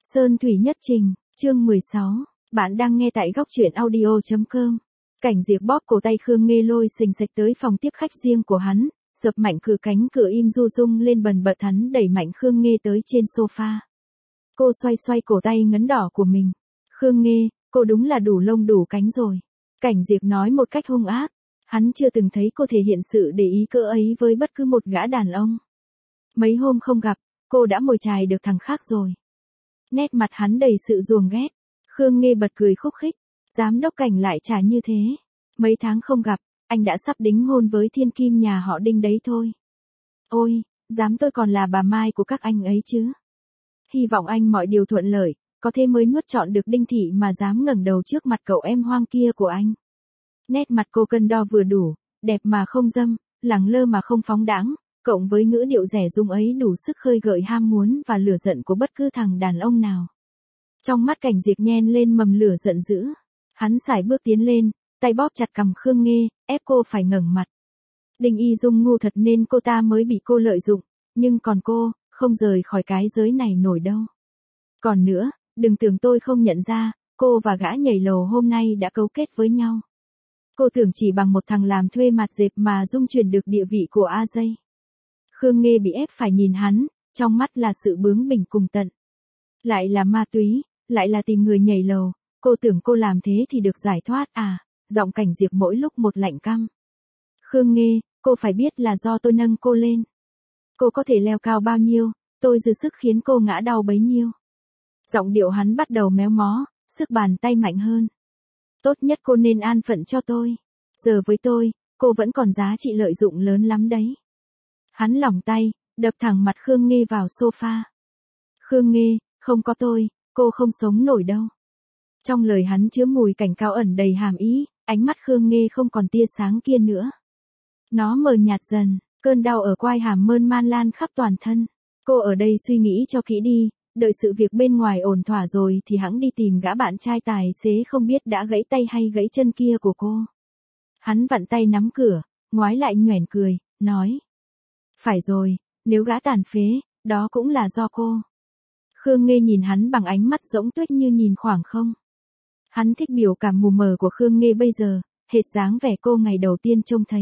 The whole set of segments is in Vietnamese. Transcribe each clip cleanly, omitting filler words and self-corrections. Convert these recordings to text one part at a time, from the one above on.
Sơn Thủy Nhất Trình, chương 16. Bạn đang nghe tại góc truyện audio.com. Cảnh Diệp bóp cổ tay Khương Nghê lôi xình xịch tới phòng tiếp khách riêng của hắn, sập mạnh cửa cánh cửa im du rung lên bần bật, hắn đẩy mạnh Khương Nghê tới trên sofa. Cô xoay xoay cổ tay ngấn đỏ của mình. Khương Nghê, cô đúng là đủ lông đủ cánh rồi. Cảnh Diệp nói một cách hung ác. Hắn chưa từng thấy cô thể hiện sự để ý cỡ ấy với bất cứ một gã đàn ông. Mấy hôm không gặp, cô đã mồi chài được thằng khác rồi. Nét mặt hắn đầy sự ruồng ghét. Khương Nghê bật cười khúc khích. Giám đốc Cảnh lại trả như thế. Mấy tháng không gặp, anh đã sắp đính hôn với thiên kim nhà họ Đinh đấy thôi. Ôi, dám tôi còn là bà Mai của các anh ấy chứ. Hy vọng anh mọi điều thuận lợi, có thế mới nuốt trọn được Đinh Thị mà dám ngẩng đầu trước mặt cậu em hoang kia của anh. Nét mặt cô cân đo vừa đủ, đẹp mà không dâm, lẳng lơ mà không phóng đãng, cộng với ngữ điệu rẻ rúng ấy đủ sức khơi gợi ham muốn và lửa giận của bất cứ thằng đàn ông nào. Trong mắt Cảnh Diệp nhen lên mầm lửa giận dữ. Hắn sải bước tiến lên, tay bóp chặt cằm Khương Nghê, ép cô phải ngẩng mặt. Đinh Y Dung ngu thật nên cô ta mới bị cô lợi dụng, nhưng còn cô, không rời khỏi cái giới này nổi đâu. Còn nữa, đừng tưởng tôi không nhận ra, cô và gã nhảy lầu hôm nay đã cấu kết với nhau. Cô tưởng chỉ bằng một thằng làm thuê mặt dẹp mà dung chuyển được địa vị của A Dây. Khương Nghê bị ép phải nhìn hắn, trong mắt là sự bướng bỉnh cùng tận. Lại là ma túy, lại là tìm người nhảy lầu, cô tưởng cô làm thế thì được giải thoát à, giọng Cảnh Diệp mỗi lúc một lạnh căm. Khương Nghê, cô phải biết là do tôi nâng cô lên. Cô có thể leo cao bao nhiêu, tôi dư sức khiến cô ngã đau bấy nhiêu. Giọng điệu hắn bắt đầu méo mó, sức bàn tay mạnh hơn. Tốt nhất cô nên an phận cho tôi. Giờ với tôi, cô vẫn còn giá trị lợi dụng lớn lắm đấy. Hắn lỏng tay, đập thẳng mặt Khương Nghê vào sofa. Khương Nghê, không có tôi, cô không sống nổi đâu. Trong lời hắn chứa mùi cảnh cáo ẩn đầy hàm ý, ánh mắt Khương Nghê không còn tia sáng kia nữa. Nó mờ nhạt dần, cơn đau ở quai hàm mơn man lan khắp toàn thân. Cô ở đây suy nghĩ cho kỹ đi, đợi sự việc bên ngoài ổn thỏa rồi thì hẵng đi tìm gã bạn trai tài xế không biết đã gãy tay hay gãy chân kia của cô. Hắn vặn tay nắm cửa, ngoái lại nhoẻn cười, nói. Phải rồi, nếu gã tàn phế, đó cũng là do cô. Khương Nghê nhìn hắn bằng ánh mắt rỗng tuếch như nhìn khoảng không. Hắn thích biểu cảm mù mờ của Khương Nghê bây giờ, hệt dáng vẻ cô ngày đầu tiên trông thấy.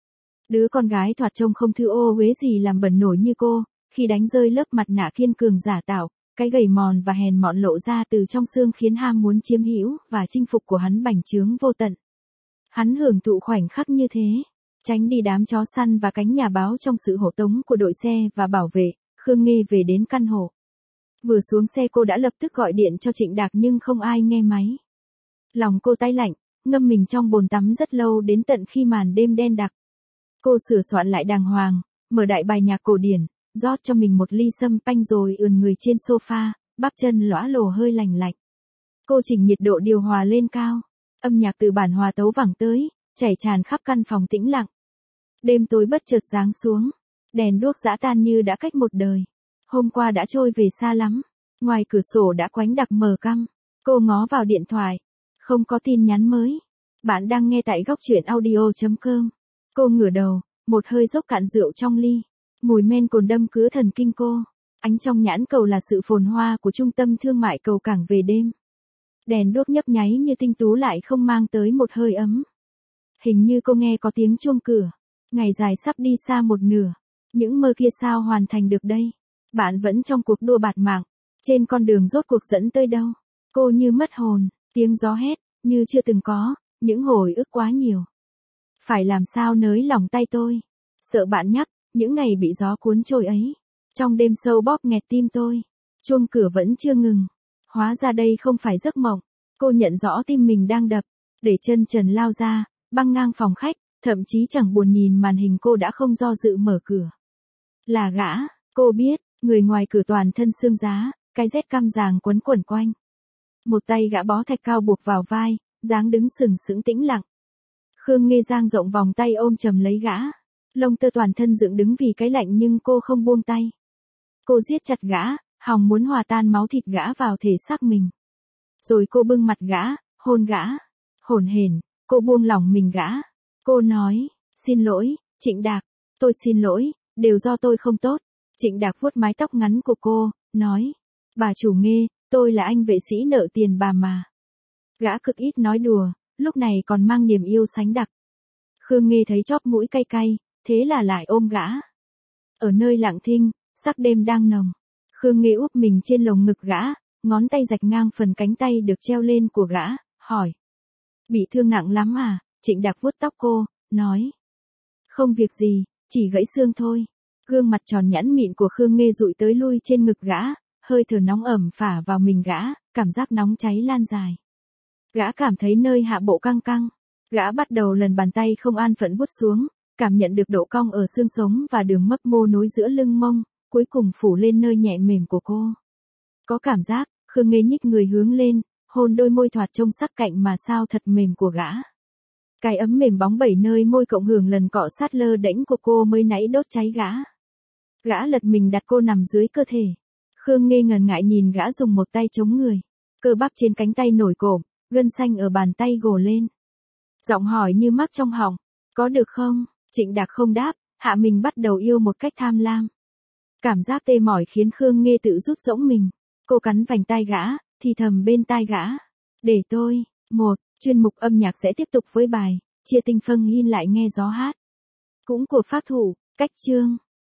Đứa con gái thoạt trông không thư ô uế gì làm bẩn nổi như cô, khi đánh rơi lớp mặt nạ kiên cường giả tạo, cái gầy mòn và hèn mọn lộ ra từ trong xương khiến ham muốn chiếm hữu và chinh phục của hắn bành trướng vô tận. Hắn hưởng thụ khoảnh khắc như thế, tránh đi đám chó săn và cánh nhà báo trong sự hộ tống của đội xe và bảo vệ. Khương Nghê về đến căn hộ. Vừa xuống xe cô đã lập tức gọi điện cho Trịnh Đạc nhưng không ai nghe máy. Lòng cô tái lạnh, ngâm mình trong bồn tắm rất lâu đến tận khi màn đêm đen đặc. Cô sửa soạn lại đàng hoàng, mở đại bài nhạc cổ điển, rót cho mình một ly sâm panh rồi ườn người trên sofa, bắp chân lõa lồ hơi lành lạnh. Cô chỉnh nhiệt độ điều hòa lên cao, âm nhạc từ bản hòa tấu vẳng tới, chảy tràn khắp căn phòng tĩnh lặng. Đêm tối bất chợt giáng xuống, đèn đuốc giã tan như đã cách một đời. Hôm qua đã trôi về xa lắm, ngoài cửa sổ đã quánh đặc mờ căm. Cô ngó vào điện thoại, không có tin nhắn mới. Bạn đang nghe tại góc truyện audio.com. Cô ngửa đầu, một hơi dốc cạn rượu trong ly. Mùi men cồn đâm cứa thần kinh cô. Ánh trong nhãn cầu là sự phồn hoa của trung tâm thương mại cầu cảng về đêm. Đèn đuốc nhấp nháy như tinh tú lại không mang tới một hơi ấm. Hình như cô nghe có tiếng chuông cửa. Ngày dài sắp đi xa một nửa. Những mơ kia sao hoàn thành được đây? Bạn vẫn trong cuộc đua bạt mạng. Trên con đường rốt cuộc dẫn tới đâu? Cô như mất hồn, tiếng gió hét, như chưa từng có, những hồi ức quá nhiều. Phải làm sao nới lòng tay tôi? Sợ bạn nhắc, những ngày bị gió cuốn trôi ấy. Trong đêm sâu bóp nghẹt tim tôi. Chuông cửa vẫn chưa ngừng. Hóa ra đây không phải giấc mộng. Cô nhận rõ tim mình đang đập. Để chân trần lao ra, băng ngang phòng khách, thậm chí chẳng buồn nhìn màn hình cô đã không do dự mở cửa. Là gã, cô biết, người ngoài cửa toàn thân xương giá, cái rét căm ràng quấn quẩn quanh. Một tay gã bó thạch cao buộc vào vai, dáng đứng sừng sững tĩnh lặng. Khương Nghê dang rộng vòng tay ôm chầm lấy gã. Lông tơ toàn thân dựng đứng vì cái lạnh nhưng cô không buông tay. Cô siết chặt gã, hòng muốn hòa tan máu thịt gã vào thể xác mình. Rồi cô bưng mặt gã, hôn gã. Hổn hển, cô buông lỏng mình gã. Cô nói, xin lỗi, Trịnh Đạc, tôi xin lỗi, đều do tôi không tốt. Trịnh Đạc vuốt mái tóc ngắn của cô, nói, bà chủ Nghê, tôi là anh vệ sĩ nợ tiền bà mà. Gã cực ít nói đùa, lúc này còn mang niềm yêu sánh đặc. Khương Nghê thấy chóp mũi cay cay, thế là lại ôm gã. Ở nơi lặng thinh, sắc đêm đang nồng. Khương Nghê úp mình trên lồng ngực gã, ngón tay rạch ngang phần cánh tay được treo lên của gã, hỏi. Bị thương nặng lắm à? Trịnh Đạc vuốt tóc cô, nói. Không việc gì, chỉ gãy xương thôi. Gương mặt tròn nhẵn mịn của Khương Nghê dụi tới lui trên ngực gã, hơi thở nóng ẩm phả vào mình gã, cảm giác nóng cháy lan dài. Gã cảm thấy nơi hạ bộ căng căng. Gã bắt đầu lần bàn tay không an phận vuốt xuống, cảm nhận được độ cong ở xương sống và đường mấp mô nối giữa lưng mông, cuối cùng phủ lên nơi nhẹ mềm của cô. Có cảm giác, Khương Nghê nhích người hướng lên, hôn đôi môi thoạt trông sắc cạnh mà sao thật mềm của gã. Cái ấm mềm bóng bẩy nơi môi cộng hưởng lần cọ sát lơ đễnh của cô mới nãy đốt cháy gã. Gã lật mình đặt cô nằm dưới cơ thể. Khương Nghê ngần ngại nhìn gã dùng một tay chống người. Cơ bắp trên cánh tay nổi cộm, gân xanh ở bàn tay gồ lên. Giọng hỏi như mắc trong họng, có được không? Trịnh Đạc không đáp, hạ mình bắt đầu yêu một cách tham lam. Cảm giác tê mỏi khiến Khương Nghê tự rút rỗng mình. Cô cắn vành tai gã, thì thầm bên tai gã. Để tôi, chuyên mục âm nhạc sẽ tiếp tục với bài, chia tinh phân in lại nghe gió hát. Cũng của pháp thủ, cách chương.